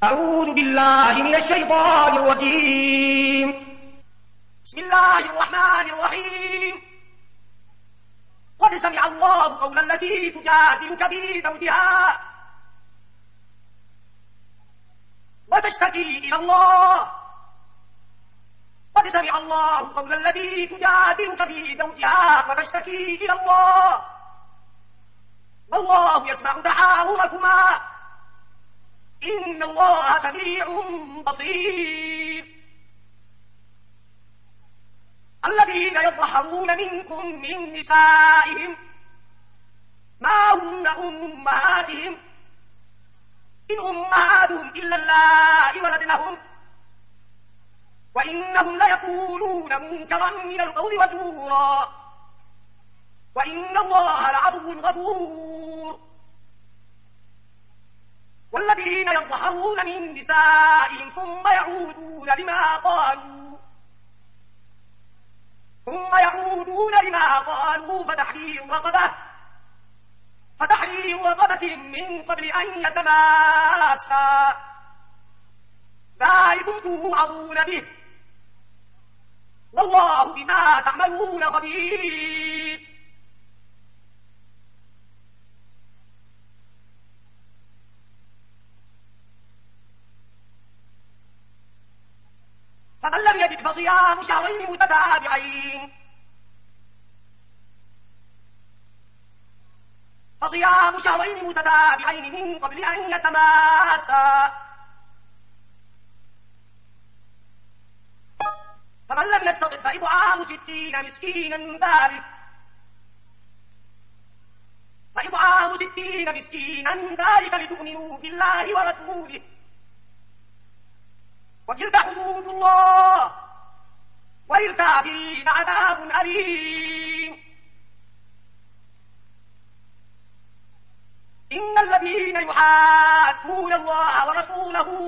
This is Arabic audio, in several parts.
أعوذ بالله من الشيطان الرجيم. بسم الله الرحمن الرحيم. قد سمع الله قول التي تجادلك في زوجها وتشتكي إلى الله. قد سمع الله قول التي تجادلك في زوجها وتشتكي إلى الله والله يسمع تحاوركما إن الله سميع بصير. الذين يظهرون منكم من نسائهم ما هن أمهاتهم إن أمهاتهم إلا اللائي ولدنهم وإنهم ليقولون منكرا من القول وزورا وإن الله لعفو غفور. والذين يظهرون من نسائهم ثم يعودون لما قالوا فتحرير رقبة من قبل أن يتماسا ذلكم توعظون به والله بما تعملون خبير. فمن لم يجد فصيام شهرين متتابعين من قبل أن يتماسا فمن لم يستطع فإطعام 60 مسكينا ذلك لتؤمنوا بالله ورسوله وتلك حدود الله وللكافرين عذاب أليم. إن الذين يحادون الله ورسوله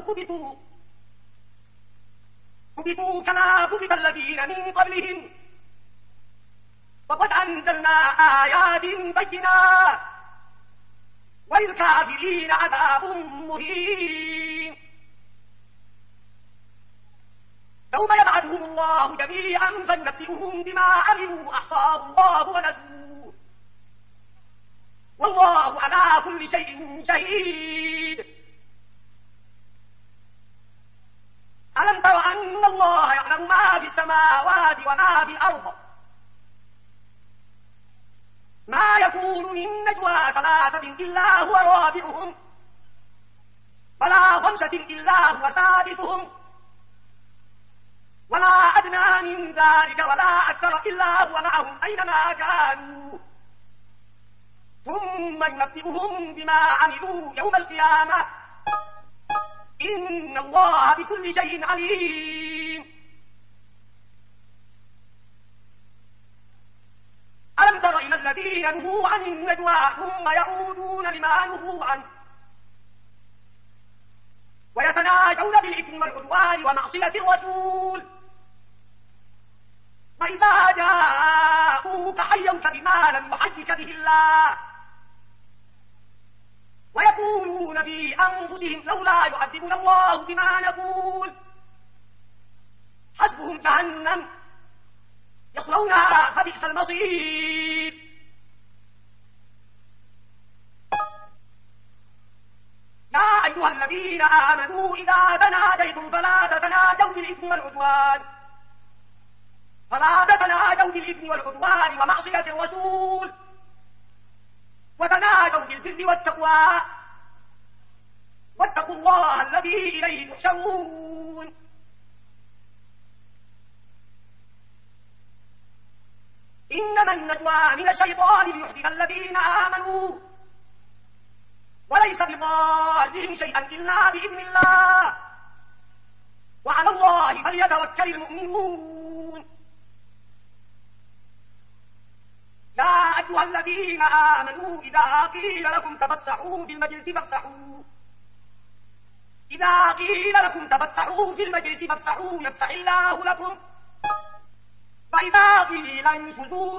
كبتوا كما كبت الذين من قبلهم وقد أنزلنا آيات بينات وللكافرين عذاب مهين. يوم يبعثهم الله جميعا فينبئهم بما عملوا أحصاه الله ونسوه والله على كل شيء شهيد. ألم تر أن الله يعلم ما في السماوات وما في الأرض ما يكون من نجوى 3 إلا هو رابعهم ولا 5 إلا هو سادسهم ولا أدنى من ذلك ولا أكثر إلا هو معهم أينما كانوا ثم ينبئهم بما عملوا يوم القيامة إن الله بكل شيء عليم. ألم تر إلى الذين نهوا عن النجوى ثم يعودون لما نهوا عنه ويتناجون بالإثم والعدوان ومعصية الرسول وإذا جاءوك حيوك بما لم يحيك به الله ويقولون في أنفسهم لولا يعذبنا الله بما نقول حسبهم جهنم يصلونها فبئس المصير. يا أيها الذين آمنوا إذا تناجيتم فلا تتناجوا بالإثم والعدوان ومعصية الرسول وتناجوا بالبر والتقوى واتقوا الله الذي إليه تحشرون. إنما النجوى من الشيطان ليحزن الذين آمنوا وليس بضارهم شيئا إلا بإذن الله وعلى الله فليتوكل المؤمنون. يا أيها الذين آمنوا إذا قيل لكم تفسحوا في المجلس فافسحوا يفسح الله لكم فإذا قيل انشزوا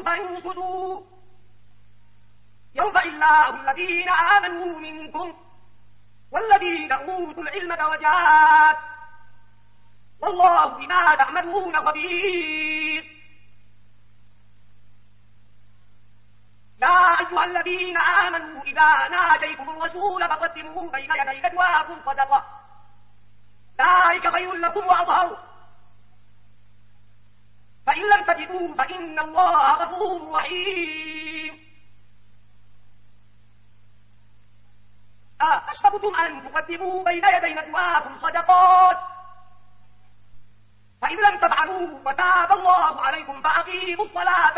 فانشزوا يرفع الله الذين آمنوا منكم والذين أوتوا العلم درجات والله بما تعملون خبير. يا أيها الذين آمنوا إذا ناجيتم الرسول فقدموا بين يدي نجواكم صدقة ذلك خير لكم وأطهر، فإن لم تجدوا فإن الله غفور رحيم. أشفقتم أن تقدموا بين يدي نجواكم صدقات فإن لم تفعلوا وتاب الله عليكم فأقيموا الصلاة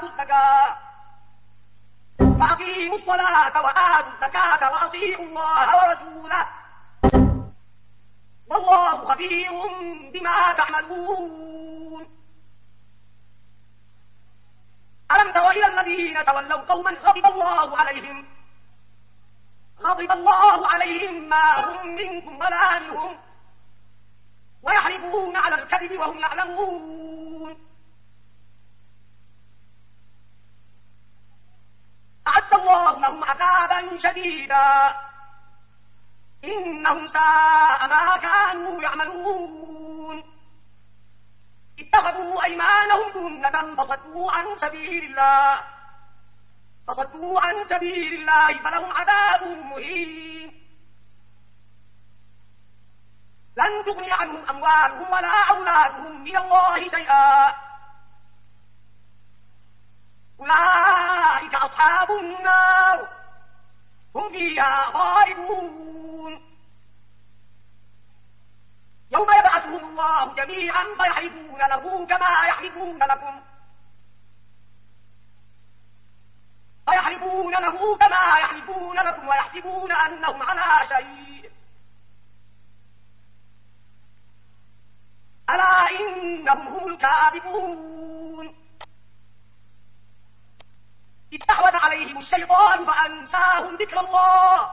وآتوا الزكاة وأطيعوا الله ورسوله والله خبير بما تعملون. ألم تر إلى الذين تولوا قوما غضب الله عليهم ما هم منكم ولا منهم ويحلفون على الكذب وهم يعلمون. أعد الله لهم عذابا شديدا إنهم ساء ما كانوا يعملون. اتخذوا أيمانهم جنة فصدوا عن سبيل الله فلهم عذاب مهين. لن تغني عنهم أموالهم ولا أولادهم من الله شيئا أولئك أصحاب النار هم فيها خالدون. يوم يبعثهم الله جميعا فيحلفون له كما يحلفون لكم ويحسبون أنهم على شيء ألا إنهم هم الكاذبون. استحوذ عليهم الشيطان فأنساهم ذكر الله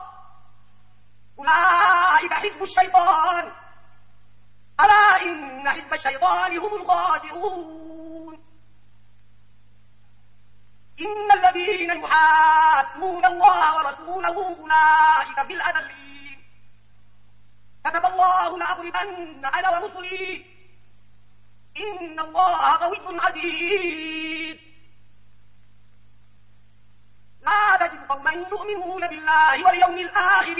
أولئك حزب الشيطان ألا إن حزب الشيطان هم الخاسرون. إن الذين يحادون الله ورسوله أولئك في الأذلين. كتب الله لأغلبن أنا ورسلي إن الله قوي عزيز. لا تجد قوما يؤمنون بالله واليوم الآخر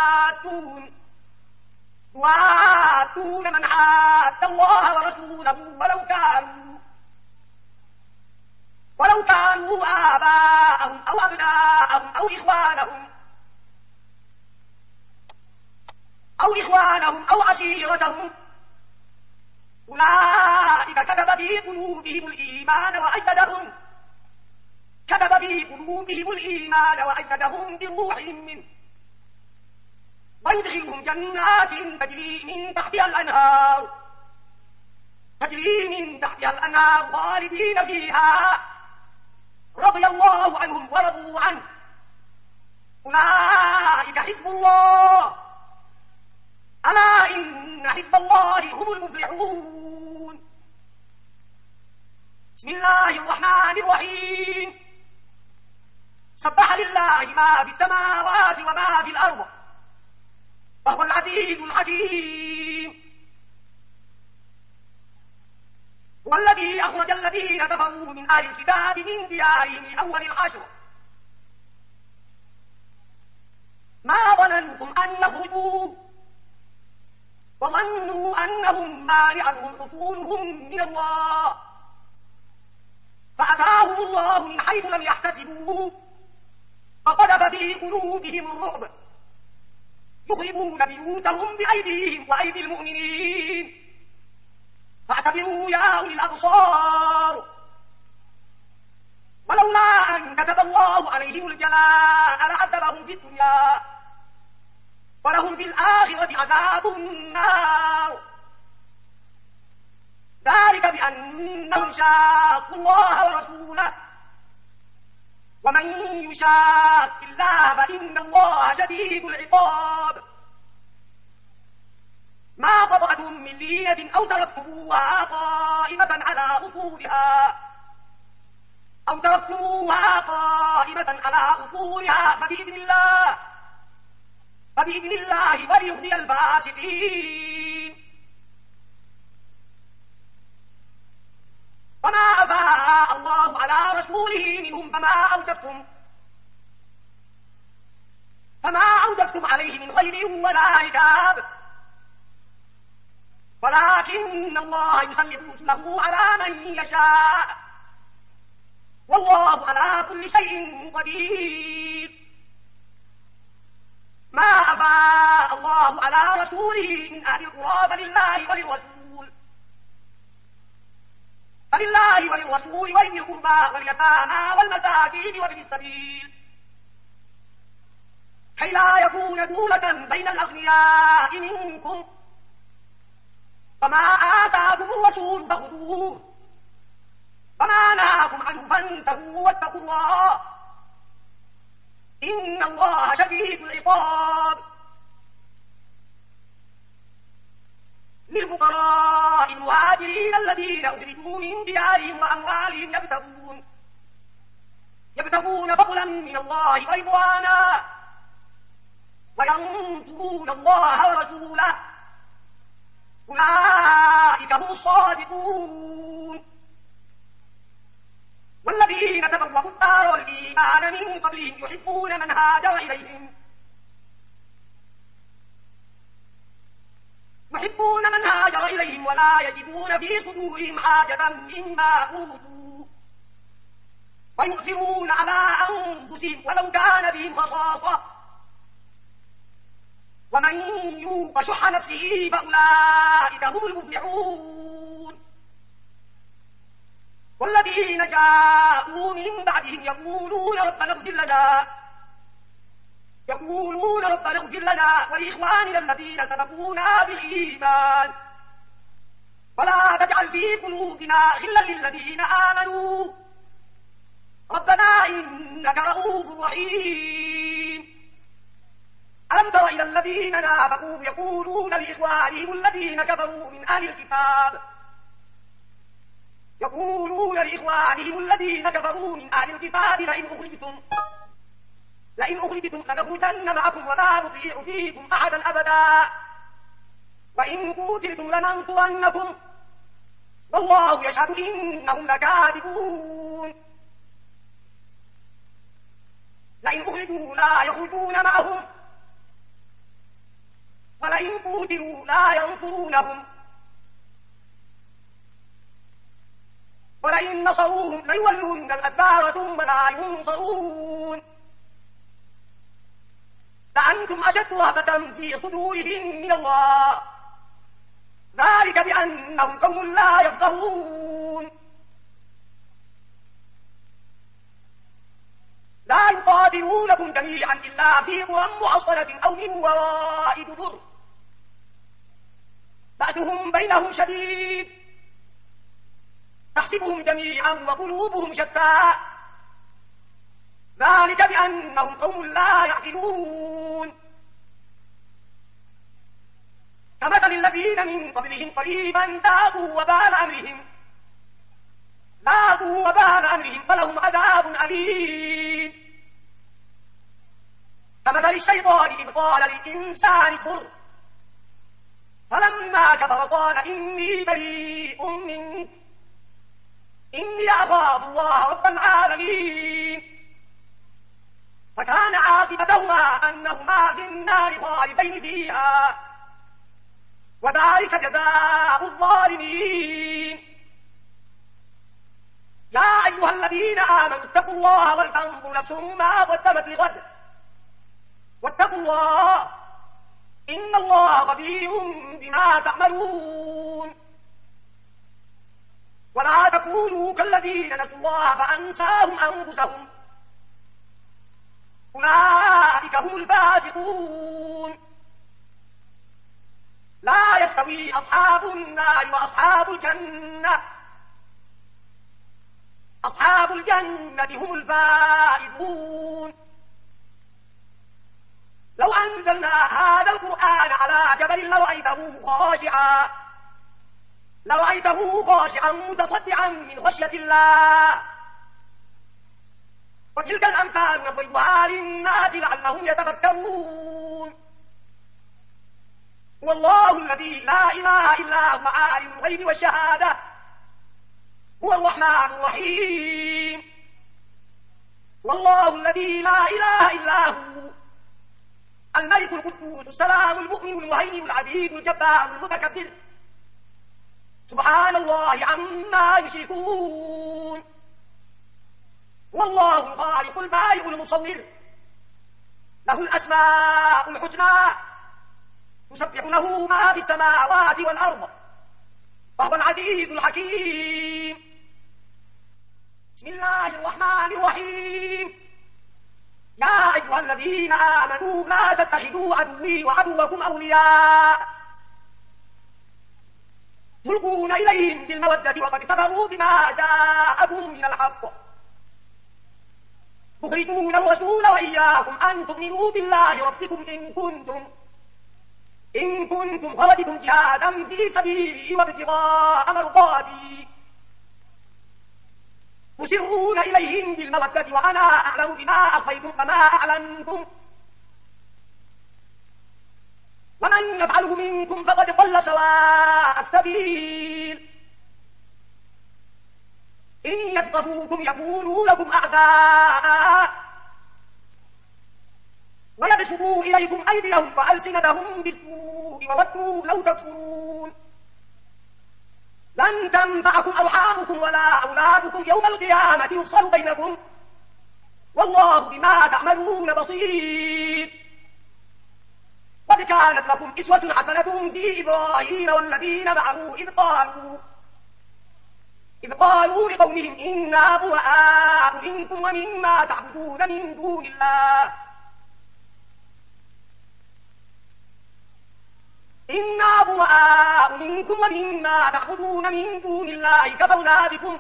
يوادون من حاد الله ورسوله ولو كانوا آباءهم أو أبناءهم أو إخوانهم أو عشيرتهم أولئك كتب في قلوبهم الإيمان وأيدهم بروح منه ويدخلهم جنات تجري من تحتها الأنهار خالدين فيها رضي الله عنهم ورضوا عنه أولئك حزب الله ألا إن حزب الله هم المفلحون. بسم الله الرحمن الرحيم. سبح لله ما في السماوات وما في الأرض وهو العزيز الحكيم. والذي أخرج الذين كفروا من أهل الكتاب من ديارهم أول الحشر ما ظننتم أن يخرجوا وظنوا أنهم مانعهم حصولهم من الله فأتاهم الله من حيث لم يحتسبوا فقذف في قلوبهم الرعب يخربون بيوتهم بأيديهم وأيدي المؤمنين فاعتبروا يا أولي الأبصار. ولولا أن كتب الله عليهم الجلاء لعذبهم في الدنيا ولهم في الآخرة عذاب النار ذلك بأنهم شاقوا الله ورسوله ومن يشاق الله فإن الله شديد العقاب. ما قطعتم من لينة أو تركتموها قائمة على أصولها فبإذن فبإذن الله وليخزي الفاسقين. وما أفاء الله على رسوله منهم فما أوجفتم عليه من خير ولا ركاب، ولكن الله يسلط رسله على من يشاء، والله على كل شيء قدير. ما أفاء الله على رسوله من أهل القرى فلله وللرسول ولذي القربى واليتامى والمساكين وابن السبيل، كي لا يكون دولة بين الأغنياء منكم. فما آتاكم الرسول فخذوه وما نهاكم عنه فانتهوا واتقوا الله، إن الله شديد العقاب. للفقراء المهاجرين الذين أخرجوا من ديارهم وأموالهم يبتغون فضلا من الله ورضوانا وينصرون الله ورسوله، أولئك هم الصادقون. والذين تبوأوا الدار والإيمان من قبلهم يحبون من هاجر إليهم ولا يجدون في صدورهم حاجة مما أوتوا ويؤثرون على أنفسهم ولو كان بهم خصاصة، ومن يوق شح نفسه فأولئك هم المفلحون. والذين جاءوا من بعدهم يقولون ربنا اغفر لنا ولإخواننا الذين سبقونا بالإيمان ولا تجعل في قلوبنا غلا للذين آمنوا ربنا إنك رؤوف رحيم. ألم تر إلى الذين نافقوا يقولون لإخوانهم الذين كفروا من أهل الكتاب لئن أخرجتم لنخرجن معكم ولا نطيع فيكم أحدا أبدا وإن قتلتم لننصرنكم والله يشهد إنهم لكاذبون. لئن أخرجوا لا يخرجون معهم ولئن قتلوا لا ينصرونهم ولئن نصروهم ليولون الأدبار ثم لا ينصرون. لأنتم أشد رهبة في صدورهم من الله، ذلك بأنهم قوم لا يفقهون. لا يقاتلونكم جميعا إلا في قرى محصنة أو من وراء جدر بأسهم بينهم شديد تحسبهم جميعا وقلوبهم شتى، ذلك بأنهم قوم لا يعقلون. كمثل الذين من قبلهم قريبا ذاقوا وبال أمرهم فلهم عذاب أليم. كمثل الشيطان إذ قال للإنسان كفر فلما كفر قال إني بريء منك إني أخاف الله رب العالمين. فكان عاقبتهما أنهما في النار خالدين فيها وذلك جزاء الظالمين. يا أيها الذين آمنوا اتقوا الله ولتنظر نفس ما قدمت لغد واتقوا الله إن الله خبير بما تعملون. ولا تكونوا كالذين نسوا الله فأنساهم أنفسهم أولئك هم الفاسقون. لا يستوي أصحاب النار وأصحاب الجنة أصحاب الجنة هم الفائزون. لو أنزلنا هذا القرآن على جبل لرأيته خاشعا متصدعا من خشية الله. وتلك الأمثال نضربها للناس لعلهم يتفكرون. هو الله الذي لا إله إلا هو عالم الغيب والشهادة هو الرحمن الرحيم والله الذي لا إله إلا هو الملك القدوس السلام المؤمن المهيمن العزيز الجبار المتكبر سبحان الله عما يشركون والله الخالق البارئ المصور له الأسماء الحسنى يسبح له ما في السماوات والأرض وهو العزيز الحكيم بسم الله الرحمن الرحيم يا أيها الذين آمنوا لا تتخذوا عدوي وعدوكم أولياء تلقون إليهم بالمودة وقد كفروا بما جاءكم من الحق تخرجون الرسول وإياكم أن تؤمنوا بالله ربكم إن كنتم خرجتم جهادا في سبيلي وابتغاء مرضاتي تسرون إليهم بالمودة وأنا أعلم بما أخفيتم فما أعلنتم ومن يفعله منكم فقد ضل سواء السبيل إن يثقفوكم يكونوا لكم أعداء ويبسطوا إليكم أيديهم وألسنتهم بالسوء وودوا لو تكفرون لن تنفعكم أرحامكم ولا أولادكم يوم القيامة يفصل بينكم والله بما تعملون بصير قد كانت لكم أسوة حسنة في إبراهيم والذين معه إذ قالوا لقومهم إنا براء منكم ومما تعبدون من دون الله إنا براء منكم ومما تعبدون من دون الله كفرنا بكم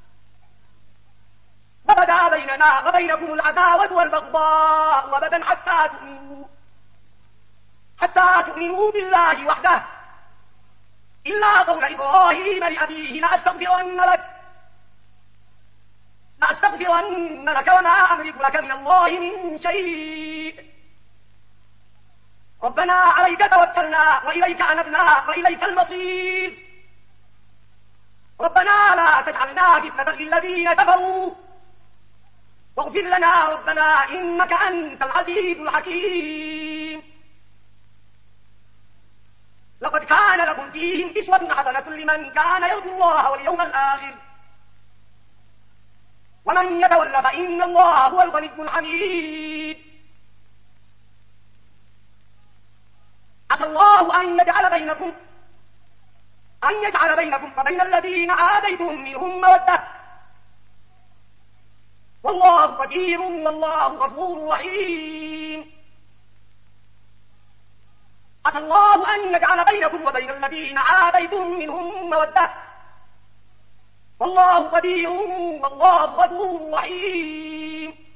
وبدا بيننا وبينكم العداوة والبغضاء أبدا حتى تؤمنوا بالله وحده إلا قول إبراهيم لأبيه لأستغفرن لك وما أملك لك من الله من شيء ربنا عليك توكلنا وإليك أنبنا وإليك المصير ربنا لا تجعلنا فتنة للذين كفروا واغفر لنا ربنا إنك أنت العزيز الحكيم لقد كان لكم فيهم أسوة حسنة لمن كان يرجو الله واليوم الآخر ومن يتول فإن الله هو الغني الحميد عسى الله أن يجعل بينكم وبين الذين عاديتم منهم مودة والله قدير والله غفور رحيم عسى الله أن يجعل بينكم وبين الذين عاديتم منهم مودة والله قدير والله غفور رحيم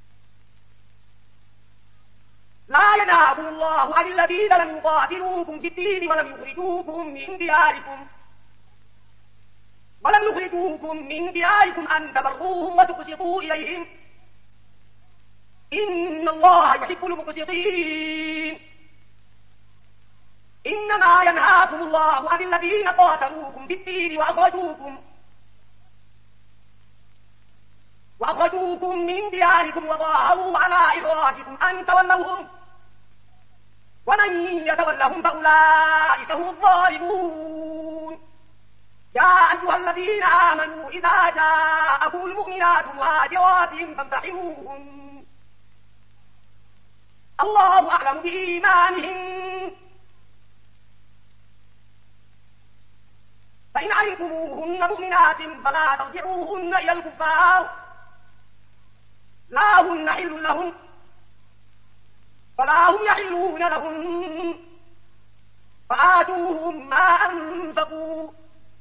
لا ينهاكم الله عن الذين لم يقاتلوكم في الدين ولم يخرجوكم من دياركم أن تبروهم وتقسطوا إليهم إن الله يحب المقسطين إنما ينهاكم الله عن الذين قاتلوكم في الدين وأخرجوكم من دياركم وظاهروا على إخراجكم أن تولوهم ومن يتولهم فأولئك هم الظالمون يا أيها الذين آمنوا إذا جاءكم المؤمنات مهاجرات فامتحنوهن الله أعلم بإيمانهن فإن علمتموهن مؤمنات فلا ترجعوهن إلى الكفار لا هن حل لهم فلا هم يحلون لهم فآتوهم ما أنفقوا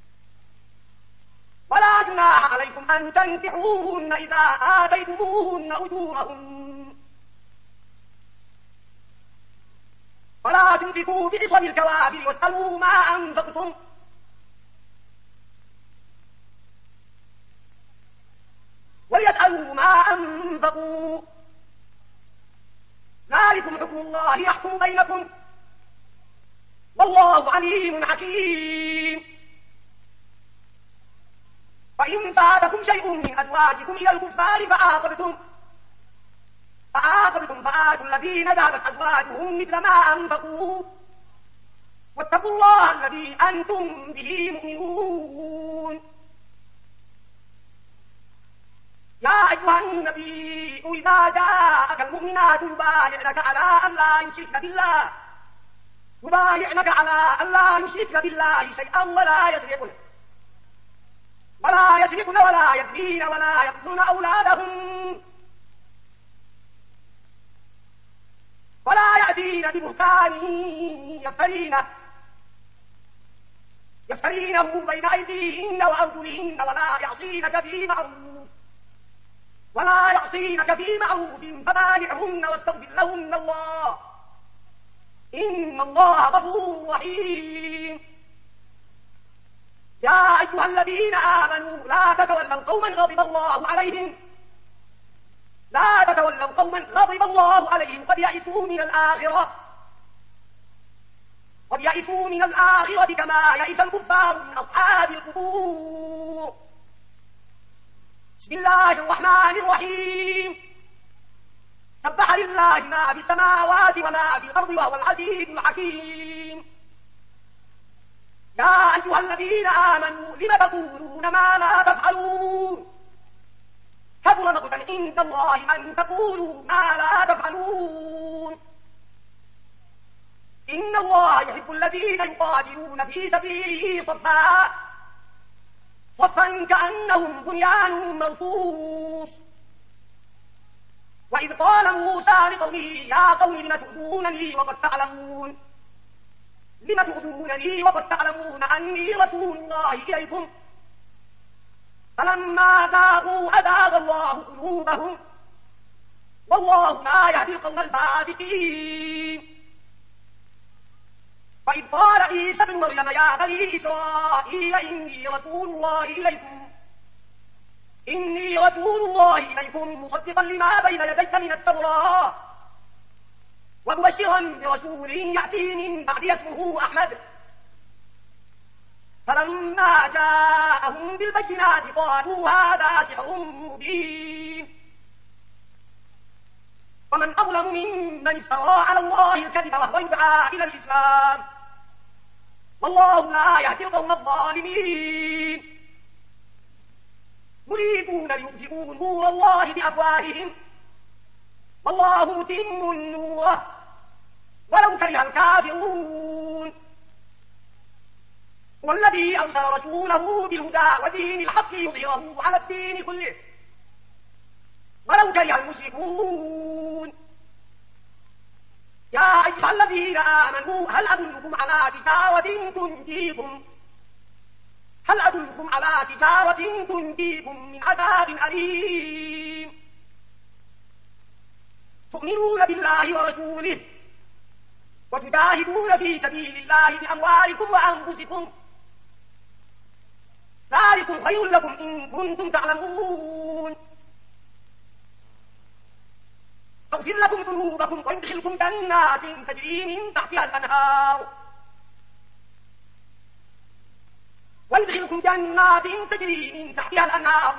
ولا جناح عليكم أن تنكحوهن إذا آتيتموهن أجورهن ولا تمسكوا بعصم الكوافر واسألوا ما أنفقتم وليسألوا ما أنفقوا ذلكم حكم الله يحكم بينكم والله عليم حكيم. فإن فاتكم شيء من أزواجكم إلى الكفار فعاقبتم فآتوا الذين ذهبت أزواجهم مثل ما أنفقوا واتقوا الله الذي أنتم به مؤمنون. يا أيها النبي إذا جاءك المؤمنات يبايعنك على أن لا يشركن بالله شيئا ولا يسرقن ولا يزنين ولا يقتلن أولادهم ولا يأتين ببهتان يفترينه بين أيديهن وأرجلهن ولا يعصينك في معروف فبايعهن واستغفر لهن الله إن الله غفور رحيم. يا أيها الذين آمنوا لا تتولوا قوما غضب الله عليهم قد يئسوا من الآخرة كما يئس الكفار من أصحاب القبور. بسم الله الرحمن الرحيم. سبح لله ما في السماوات وما في الأرض وهو العزيز الحكيم. يا أيها الذين آمنوا لم تقولون ما لا تفعلون كبر مقتا عند الله أن تقولوا ما لا تفعلون. إن الله يحب الذين يقاتلون في سبيله صفا كأنهم بنيان مرصوص. وإذ قال موسى لقومه يا قوم لم تؤذونني وقد تعلمون أني رسول الله إليكم فلما زاغوا أزاغ الله قلوبهم والله لا يهدي القوم الفاسقين. وإذ قال عيسى ابن مريم يا بني إسرائيل إني رسول الله إليكم مصدقا لما بين يدي من التوراة ومبشرا برسول يأتي من بعد اسمه أحمد. فلما جاءهم بالبينات قالوا هذا سحر مبين. ومن أظلم ممن افترى على الله الكذب وهو يدعى إلى الإسلام والله لا يهدي القوم الظالمين. يريدون ليطفئوا نور الله بأفواههم والله متم نوره ولو كره الكافرون. والذي أرسل رسوله بالهدى ودين الحق يظهره على الدين كله ولو كره المشركون. يا أيها الذين آمنوا هل أدلكم على تجارة تنجيكم من عذاب أليم. تؤمنون بالله ورسوله وتجاهدون في سبيل الله بأموالكم وأنفسكم ذلكم خير لكم إن كنتم تعلمون. يغفر لكم ذنوبكم ويدخلكم جنات تجري من تحتها الأنهار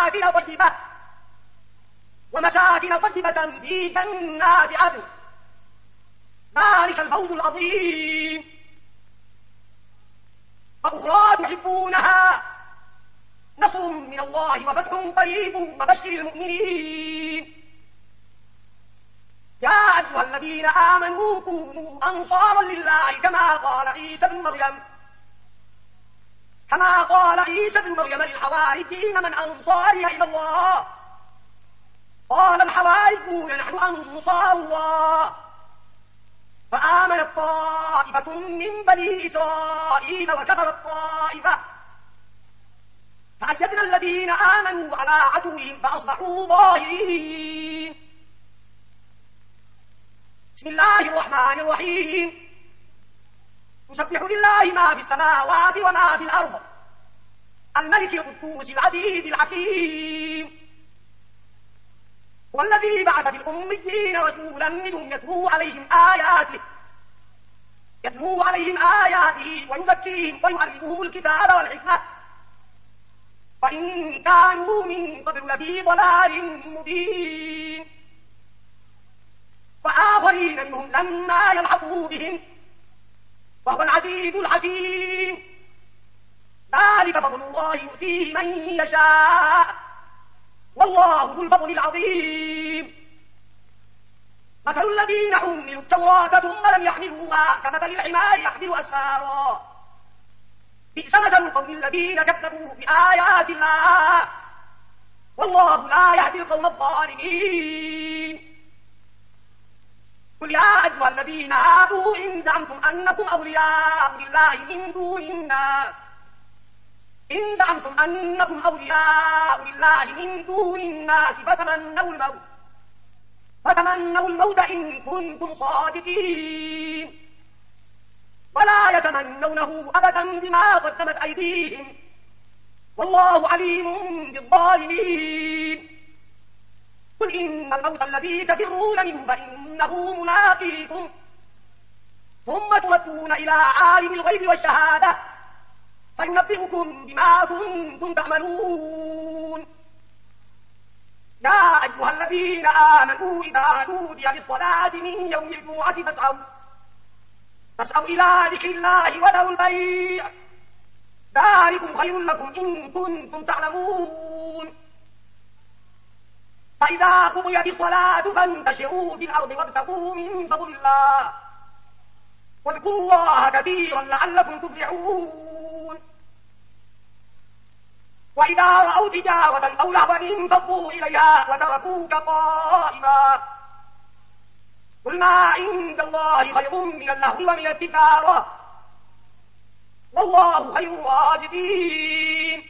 ومساكن طيبة في جنات عدن ذلك الفوز العظيم. وأخرى تحبونها نصر من الله وفتح قريب وبشر المؤمنين. يا أيها الذين آمنوا كونوا أنصارا لله كما قال عيسى بن مريم للحواريين من أنصاري إلى الله قال الحواريون نحن أنصار الله. فآمنت طائفة من بني إسرائيل وكفرت طائفة فأيدنا الذين آمنوا على عدوهم فأصبحوا ظاهرين. بسم الله الرحمن الرحيم. يسبح لله ما في السماوات وما في الأرض الملك القدوس العزيز الحكيم. والذي بعث في الأميين رسولا منهم يتلو عليهم يتلو عليهم آياته ويزكيهم ويعلمهم الكتاب والحكمة وإن كانوا من قبل لفي ضلال مبين وآخرين منهم لما يلحقوا بهم وهو العزيز الحكيم ذلك فضل الله يؤتيه من يشاء والله ذو الفضل العظيم مثل الذين حملوا التوراة ثم لم يحملوها كمثل الحمار يحمل أسفارا بئس مثل القوم الذين كذبوا بآيات الله والله لا يهدي القوم الظالمين قل يا أيها الذين آمنوا إن زعمتم أنكم أولياء لله من دون الناس إن زعمتم أنكم أولياء لله من دون الناس فتمنوا الموت إن كنتم صادقين ولا يتمنونه أبدا بما قدمت أيديهم والله عليم بالظالمين قل إن الموت الذي تفرون منه فإنه ملاقيكم ثم تردون إلى عالم الغيب والشهادة فينبئكم بما كنتم تعملون يا أيها الذين آمنوا إذا نودي للصلاة من يوم الجمعة فاسعوا إلى ذكر الله وذروا البيع ذلكم خير لكم إن كنتم تعلمون فإذا قضيت الصلاة فانتشروا في الأرض وابتغوا من فضل الله واذكروا الله كثيرا لعلكم تفلحون وإذا رأوا تجارة أو لهوا انفضوا إليها وتركوك قائما قل ما عند الله خير من اللهو ومن التجارة والله خير الرازقين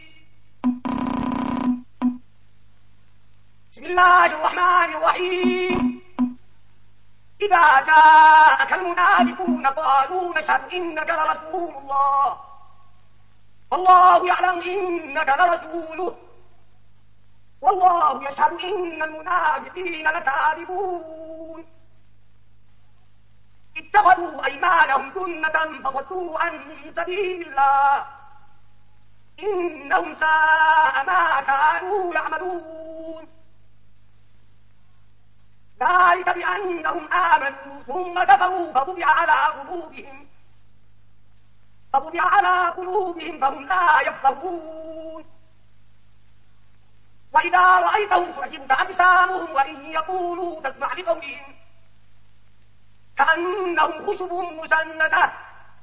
بسم الله الرحمن الرحيم إذا جاءك المنافقون قالوا نشهد إنك لرسول الله والله يعلم إنك لرسوله والله يشهد إن المنافقين لكاذبون اتخذوا أيمانهم جنة فصدوا عن سبيل الله إنهم ساء ما كانوا يعملون ذلك بأنهم آمنوا ثم كفروا فطبع على قلوبهم فهم لا يفقهون وإذا رأيتهم تعجبك أجسامهم وإن يقولوا تسمع لقولهم كأنهم خشب مسندة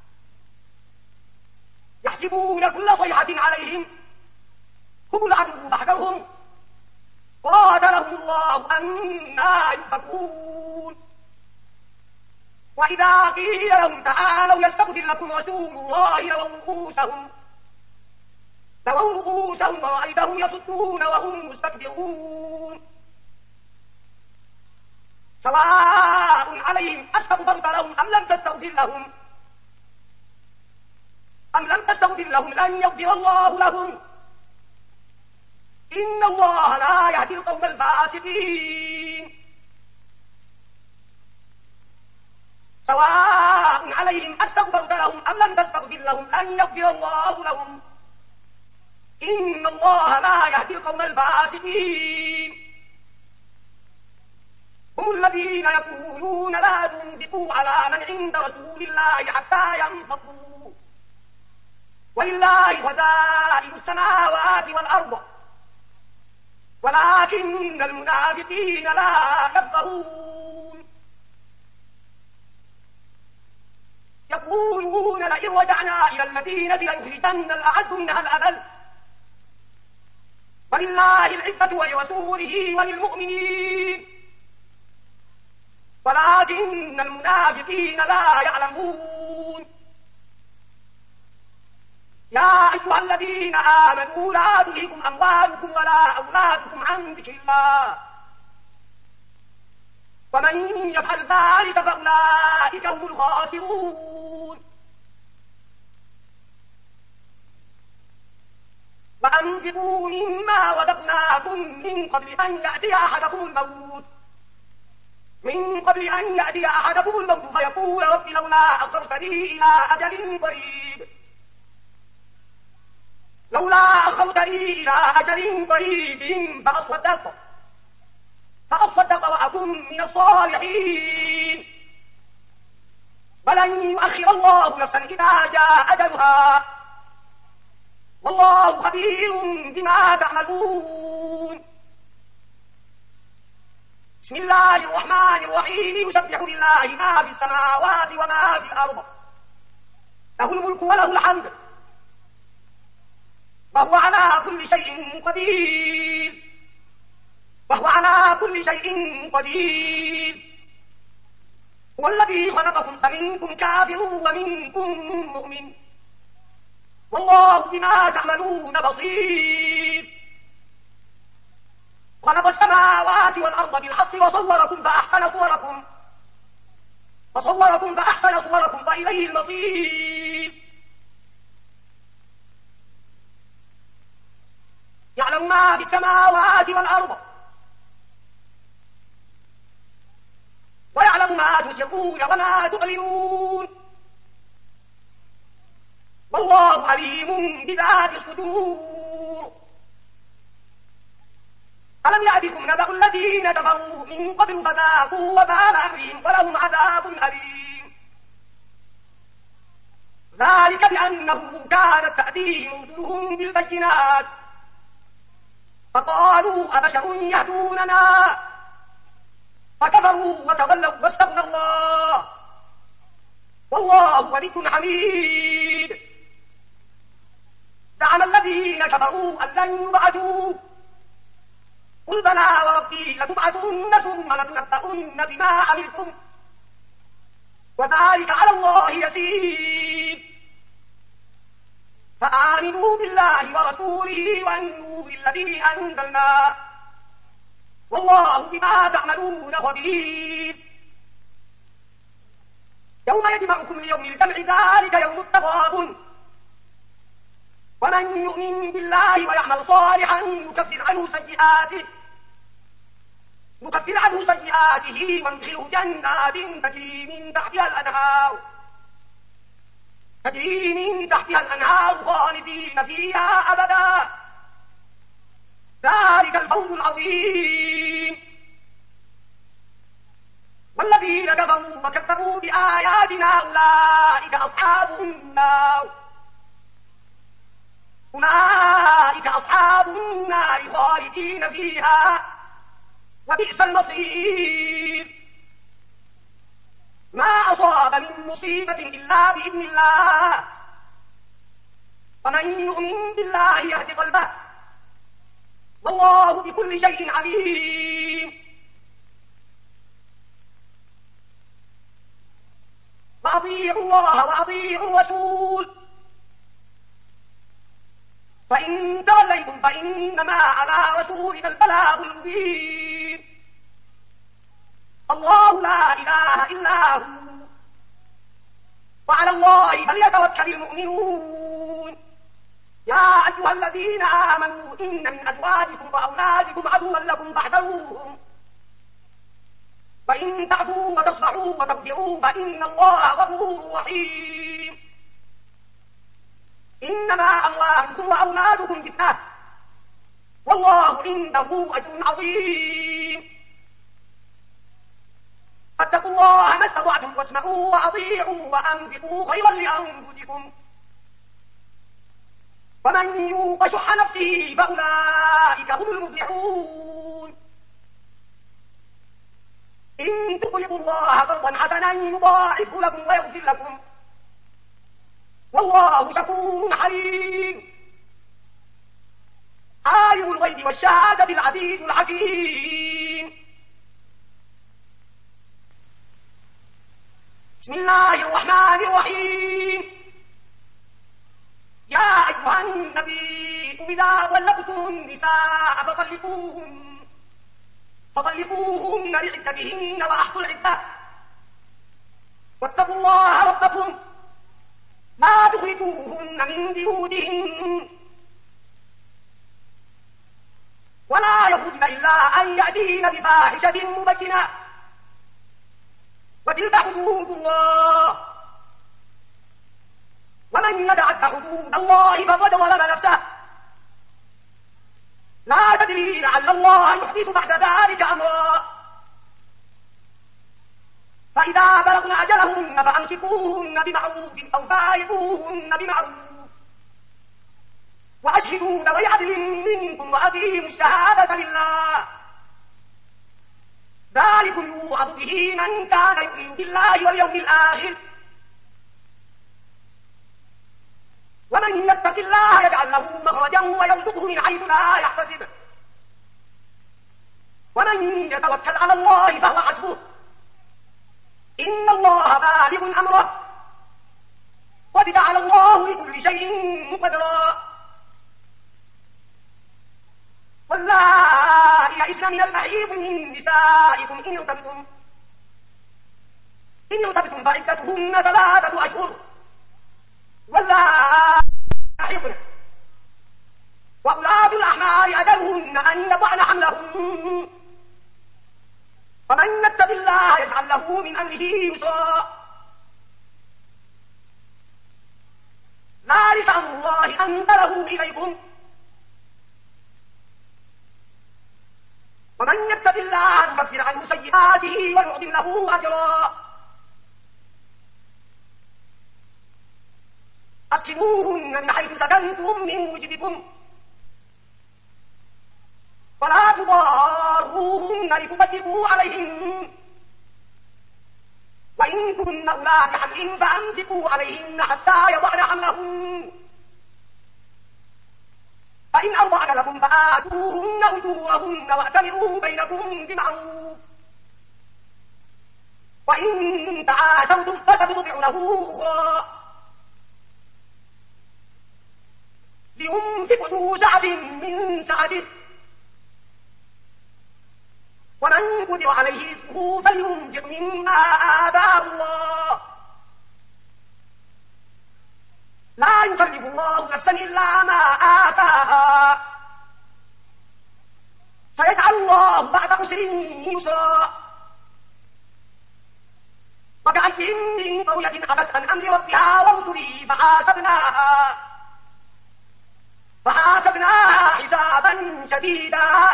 يحسبون كل صيحة عليهم هم العدو فاحذرهم قاتلهم الله أنى يؤفكون وإذا قيل لهم تعالوا يستغفر لكم رسول الله لووا رؤوسهم ورأيتهم يصدون وهم مستكبرون سواء عليهم أستغفرت لهم أم لم تستغفر لهم لن يغفر الله لهم إن الله لا يهدي القوم الفاسقين سواء عليهم أستغفرت لهم أم لم تستغفر لهم لن يغفر الله لهم إن الله لا يهدي القوم الفاسقين هم الذين يقولون لا تنفقوا على من عند رسول الله حتى ينفضوا ولله خزائن السماوات والأرض ولكن المنافقين لا يفقهون يقولون لئن رجعنا إلى المدينة ليخرجن الأعز منها الأذل ولله العزة ولرسوله وللمؤمنين ولكن المنافقين لا يعلمون يا أيها الذين آمنوا لا تلهكم أموالكم ولا أولادكم عن ذكر الله ومن يفعل ذلك فأولئك هم الخاسرون وأنفقوا مما رزقناكم من قبل أن يأتي أحدكم الموت من قبل أن يأتي أحدكم الموت فيقول رب لولا أخرتني إلى أجل قريب فأصدق وأكن من الصالحين ولن يؤخر الله نفسا إذا جاء أجلها والله خبير بما تعملون. بسم الله الرحمن الرحيم. يسبح لله ما في السماوات وما في الأرض له الملك وله الحمد وهو على كل شيء قدير. هو الذي خلقكم فمنكم كافر ومنكم مؤمن والله بما تعملون بصير. خلق السماوات والأرض بالحق وصوركم فأحسن صوركم وإليه المصير. يعلم ما في السماوات والأرض ويعلم ما تسرون وما تعلنون والله عليم بذات الصدور. ألم يأتكم نبأ الذين كفروا من قبل فذاقوا وبال أمرهم ولهم عذاب أليم. ذلك بأنه كانت تأتيهم رسلهم بالبينات فقالوا أبشر يهدوننا فكفروا وتولوا واستغنى الله والله ولي حميد. زعم الذين كفروا أن لن يبعثوا قل بلى وربي لتبعثن ثم لتنبؤن بما عملتم وذلك على الله يسير. فآمنوا بالله ورسوله والنور الذي أنزلنا والله بما تعملون خبير. يوم يجمعكم ليوم الجمع ذلك يوم التغابن ومن يؤمن بالله ويعمل صالحا نكفر عنه سيئاته وندخله جنات تجري من تحتها الأنهار خالدين فيها أبدا ذلك الفوز العظيم. والذين كفروا وكذبوا بآياتنا أولئك أصحاب النار خالدين فيها وبئس المصير. ما أصاب من مصيبة إلا بإذن الله ومن يؤمن بالله يهد قلبه والله بكل شيء عليم. وأطيعوا الله وأطيعوا الرسول فإن توليتم فإنما على رسولنا البلاغ المبين. الله لا إله إلا هو وعلى الله فليتوكل المؤمنون. يا أيها الذين آمنوا إن من أزواجكم وأولادكم عدوا لكم فاحذروهم فإن تعفوا وتصفحوا وتغفروا فإن الله غفور رحيم. إنما أموالكم وأولادكم فتنة والله عنده أجر عظيم. فاتقوا الله ما استطعتم واسمعوا وأطيعوا وأنفقوا خيرا لأنفسكم ومن يوق شح نفسه فأولئك هم المفلحون. إن تقرضوا الله قرضا حسنا يضاعفه لكم ويغفر لكم والله شكور حليم. عالم الغيب والشهادة العزيز الحكيم. بسم الله الرحمن الرحيم. يا أيها النبي إذا طلقتم النساء فطلقوهن لعدتهن وأحصوا العدة واتقوا الله ربكم لا تخرجوهن من بيوتهن ولا يخرجن إلا أن يأتين بفاحشة مبينة وتلك حدود الله ومن يتعد حدود الله فقد ظلم نفسه لا تدري لعل الله يحدث بعد ذلك أمرا فإذا بلغن أجلهن فأمسكوهن بمعروف أو فارقوهن بمعروف وأشهدوا ذوي عدل منكم وأقيموا الشهادة لله ذلكم يوعظ به من كان يؤمن بالله واليوم الآخر ومن يتق الله يجعل له مخرجا ويرزقه من حيث لا يحتسب ومن يتوكل على الله فهو حسبه إن الله بالغ أمره قد جعل الله لكل شيء قدرا واللائي يئسن من المحيض من نسائكم إن ارتبتم فعدتهن 3 أشهر واللائي يحيضن وأولاد الأحمال أجلهن أن يضعن حملهن ومن يتق الله يجعل له من أمره يسرا ذلك أمر الله أنزله إليكم ومن يتق الله يكفر عنه سيئاته ويعظم له أجرا أسكنوهن من حيث سكنتم من وجدكم ولا تضاروهن لتضيقوا عليهن وإن كن أولاد حمل فأمسكوا عليهن حتى يضعن حملهن فإن أرضعن لكم فآتوهن أجورهن واعتمروا بينكم بمعروف وإن تعاسرتم فسترضع له أخرى لينفق ذو سعة من سعته ومن قدر عليه رزقه فلينفق مما آتاه الله لا يكلف الله نفسا إلا ما آتاها سيجعل الله بعد عسر يسرا وكأين من قرية عتت عن أمر ربها ورسله فحاسبناها حسابا شديدا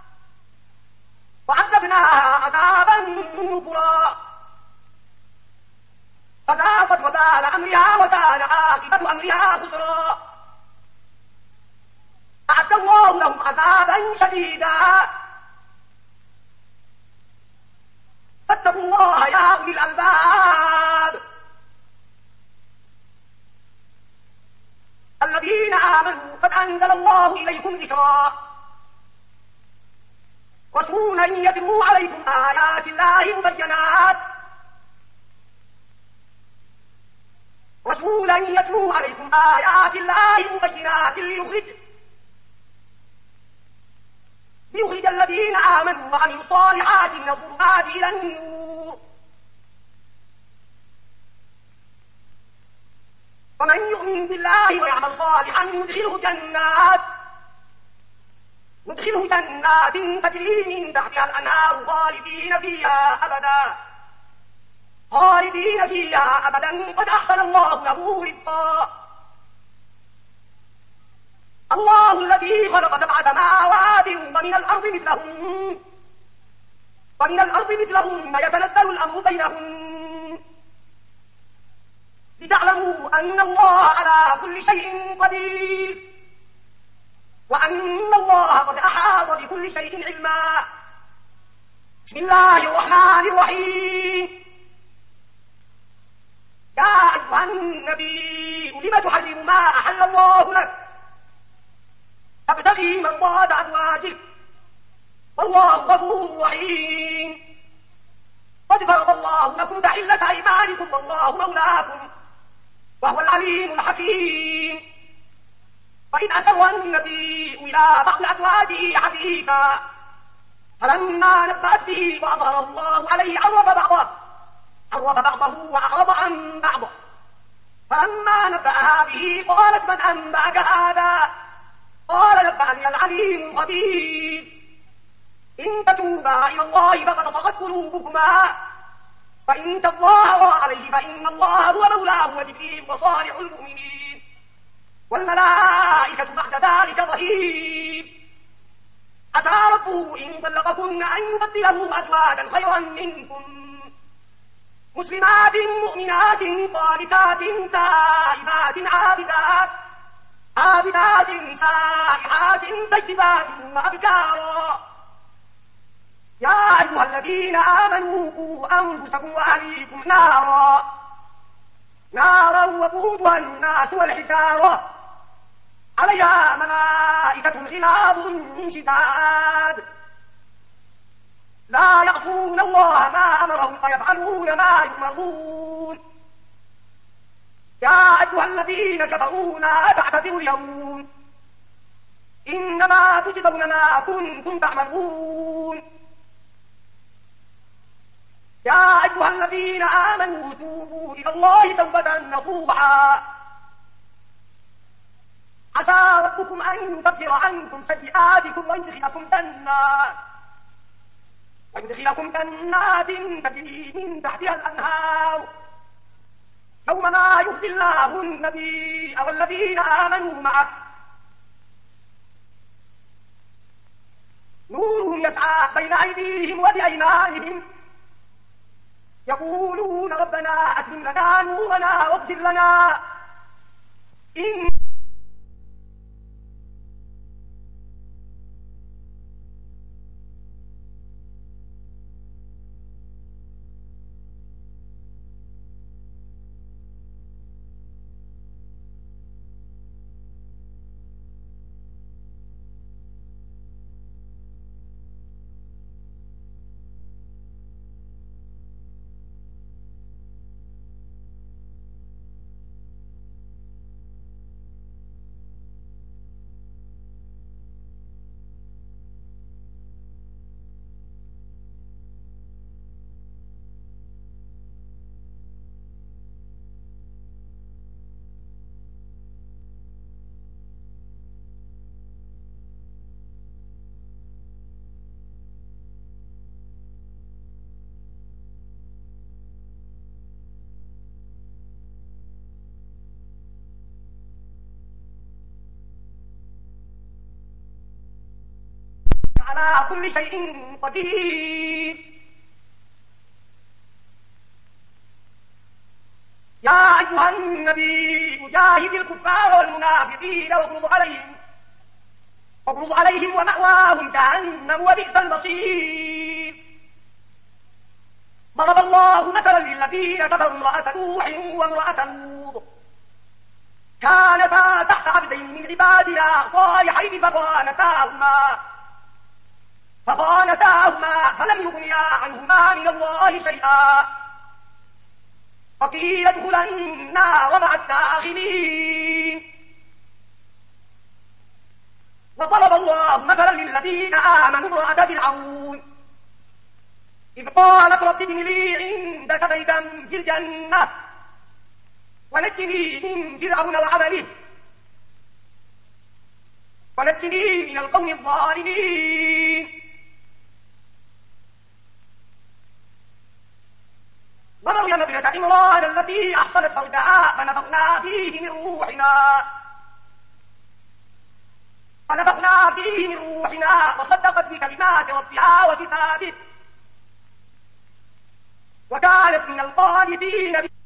وعذبناها عذابا نكرا فذاقت وبال أمرها وكان عاقبة أمرها خسرا أعد الله لهم عذابا شديدا فاتقوا الله يا أولي الألباب الذين آمنوا قد أنزل الله إليكم ذكرا رسولا يتلو عليكم آيات الله مبينات ليخرج الذين آمنوا وعملوا الصالحات من الظلمات إلى النور ومن يؤمن بالله ويعمل صالحا ندخله جنات تجري من تحتها الأنهار خالدين فيها أبدا قد أحسن الله له رزقا الله الذي خلق 7 سماوات ومن الأرض مثلهن يتنزل الأمر بينهن لتعلموا أن الله على كل شيء قدير وأن الله قد أحاط بكل شيء علما بسم الله الرحمن الرحيم يا أيها النبي لم تحرم ما أحل الله لك تبتغي مرضات أزواجك والله غفور رحيم قد فرض الله لكم تحلة أيمانكم والله مولاكم وهو العليم الحكيم فإن أسر النبي إلى بعض أزواجه حديثا فلما نبأت به وأظهر الله عليه عرف بعضه وأعرض عن بعضه فلما نبأها به قالت من أنبأك هذا قال نبأني العليم الخبير إن تتوبا إلى الله فقد صغت قلوبكما وإن تظاهر عليه فإن الله هو مولاه وجبريل وصالح المؤمنين والملائكة بعد ذلك ظهير. عسى ربه إن طلقكن أن يبدله أزواجا خيرا منكن مسلمات مؤمنات قانتات تائبات عابدات سائحات طيبات وأبكارا. يا أيها الذين آمنوا قوا أنفسكم وأهليكم نارا وقودها الناس والحجارة عليها ملائكة غلاظ شداد لا يعصون الله ما أمرهم ويفعلون ما يؤمرون. يا أيها الذين كفروا لا تعتذروا اليوم إنما تجزون ما كنتم تعملون. يا أيها الذين آمنوا توبوا إلى الله توبة نصوحا عسى ربكم أن يكفر عنكم سيئاتكم ويدخلكم جنات تجري من تحتها الأنهار يوم لا يخزي الله النبي والذين آمنوا معه نورهم يسعى بين أيديهم وبأيمانهم يقولون ربنا أتم لنا نورنا واغفر لنا على كل شيء قدير. يا أيها النبي جاهد الكفار والمنافقين واغلظ عليهم ومأواهم جهنم وبئس المصير. ضرب الله مثلا للذين كفروا امرأة نوح وامرأة لوط كانتا تحت عبدين من عبادنا صالحين فخانتاهما فلم يغنيا عنهما من الله شيئا وقيل ادخلا النار مع الداخلين. وضرب الله مثلا للذين آمنوا امرأة فرعون إذ قالت رب ابن لي عندك بيتا في الجنة ونجني من فرعون وعمله ونجني من القوم الظالمين. ومريم ابنة عمران التي أحصنت فرجها فنفخنا فيه من روحنا وصدقت بكلمات ربها وكتابه وكانت من القانتين.